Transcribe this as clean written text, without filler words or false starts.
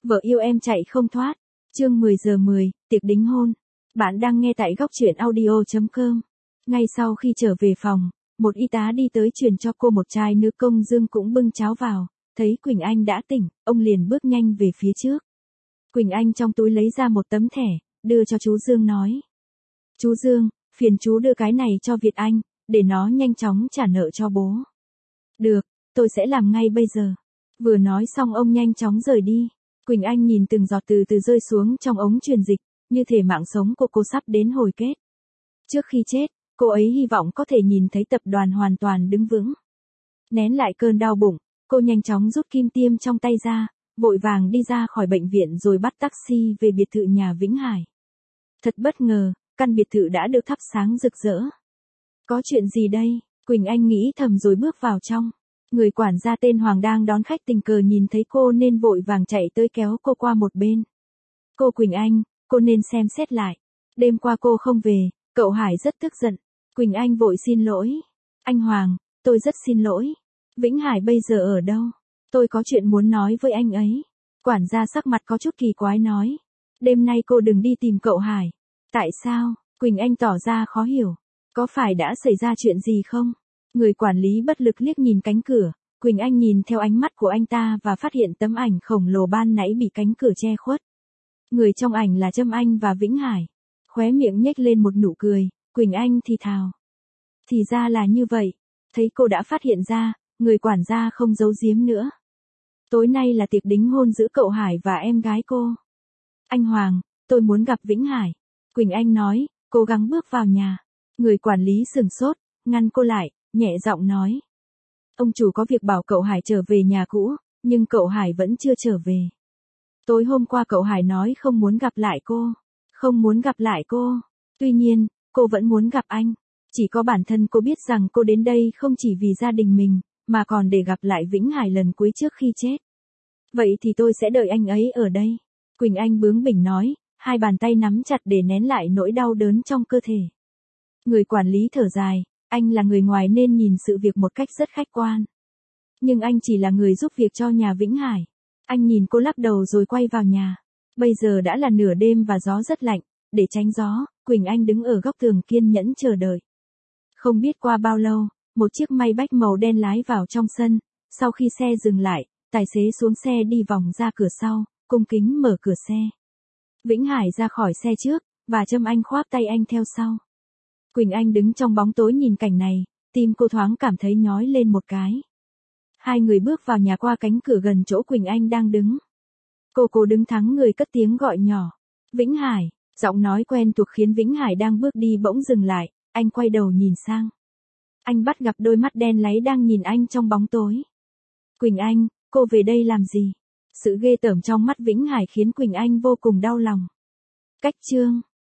Vợ yêu em chạy không thoát. Chương 10 giờ 10, tiệc đính hôn. Bạn đang nghe tại góc truyện audio.com. Ngay sau khi trở về phòng, một y tá đi tới truyền cho cô một chai nước, công dương cũng bưng cháo vào. Thấy Quỳnh Anh đã tỉnh, ông liền bước nhanh về phía trước. Quỳnh Anh trong túi lấy ra một tấm thẻ, đưa cho chú Dương nói. Chú Dương, phiền chú đưa cái này cho Việt Anh, để nó nhanh chóng trả nợ cho bố. Được, tôi sẽ làm ngay bây giờ. Vừa nói xong ông nhanh chóng rời đi. Quỳnh Anh nhìn từng giọt từ từ rơi xuống trong ống truyền dịch, như thể mạng sống của cô sắp đến hồi kết. Trước khi chết, cô ấy hy vọng có thể nhìn thấy tập đoàn hoàn toàn đứng vững. Nén lại cơn đau bụng, cô nhanh chóng rút kim tiêm trong tay ra, vội vàng đi ra khỏi bệnh viện rồi bắt taxi về biệt thự nhà Vĩnh Hải. Thật bất ngờ, căn biệt thự đã được thắp sáng rực rỡ. Có chuyện gì đây? Quỳnh Anh nghĩ thầm rồi bước vào trong. Người quản gia tên Hoàng đang đón khách tình cờ nhìn thấy cô nên vội vàng chạy tới kéo cô qua một bên. Cô Quỳnh Anh, cô nên xem xét lại. Đêm qua cô không về, cậu Hải rất tức giận. Quỳnh Anh vội xin lỗi. Anh Hoàng, tôi rất xin lỗi. Vĩnh Hải bây giờ ở đâu? Tôi có chuyện muốn nói với anh ấy. Quản gia sắc mặt có chút kỳ quái nói. Đêm nay cô đừng đi tìm cậu Hải. Tại sao? Quỳnh Anh tỏ ra khó hiểu. Có phải đã xảy ra chuyện gì không? Người quản lý bất lực liếc nhìn cánh cửa, Quỳnh Anh nhìn theo ánh mắt của anh ta và phát hiện tấm ảnh khổng lồ ban nãy bị cánh cửa che khuất. Người trong ảnh là Trâm Anh và Vĩnh Hải. Khóe miệng nhếch lên một nụ cười, Quỳnh Anh thì thào. Thì ra là như vậy. Thấy cô đã phát hiện ra, người quản gia không giấu giếm nữa. Tối nay là tiệc đính hôn giữa cậu Hải và em gái cô. Anh Hoàng, tôi muốn gặp Vĩnh Hải. Quỳnh Anh nói, cố gắng bước vào nhà. Người quản lý sửng sốt, ngăn cô lại, nhẹ giọng nói. Ông chủ có việc bảo cậu Hải trở về nhà cũ, nhưng cậu Hải vẫn chưa trở về. Tối hôm qua cậu Hải nói không muốn gặp lại cô. Không muốn gặp lại cô. Tuy nhiên, cô vẫn muốn gặp anh. Chỉ có bản thân cô biết rằng cô đến đây không chỉ vì gia đình mình, mà còn để gặp lại Vĩnh Hải lần cuối trước khi chết. Vậy thì tôi sẽ đợi anh ấy ở đây. Quỳnh Anh bướng bỉnh nói, hai bàn tay nắm chặt để nén lại nỗi đau đớn trong cơ thể. Người quản lý thở dài, anh là người ngoài nên nhìn sự việc một cách rất khách quan. Nhưng anh chỉ là người giúp việc cho nhà Vĩnh Hải. Anh nhìn cô lắc đầu rồi quay vào nhà. Bây giờ đã là nửa đêm và gió rất lạnh, để tránh gió, Quỳnh Anh đứng ở góc tường kiên nhẫn chờ đợi. Không biết qua bao lâu, một chiếc Maybach màu đen lái vào trong sân, sau khi xe dừng lại, tài xế xuống xe đi vòng ra cửa sau, cung kính mở cửa xe. Vĩnh Hải ra khỏi xe trước, và Trâm Anh khoác tay anh theo sau. Quỳnh Anh đứng trong bóng tối nhìn cảnh này, tim cô thoáng cảm thấy nhói lên một cái. Hai người bước vào nhà qua cánh cửa gần chỗ Quỳnh Anh đang đứng. Cô đứng thắng người cất tiếng gọi nhỏ. Vĩnh Hải, giọng nói quen thuộc khiến Vĩnh Hải đang bước đi bỗng dừng lại, anh quay đầu nhìn sang. Anh bắt gặp đôi mắt đen láy đang nhìn anh trong bóng tối. Quỳnh Anh, cô về đây làm gì? Sự ghê tởm trong mắt Vĩnh Hải khiến Quỳnh Anh vô cùng đau lòng. Cách chương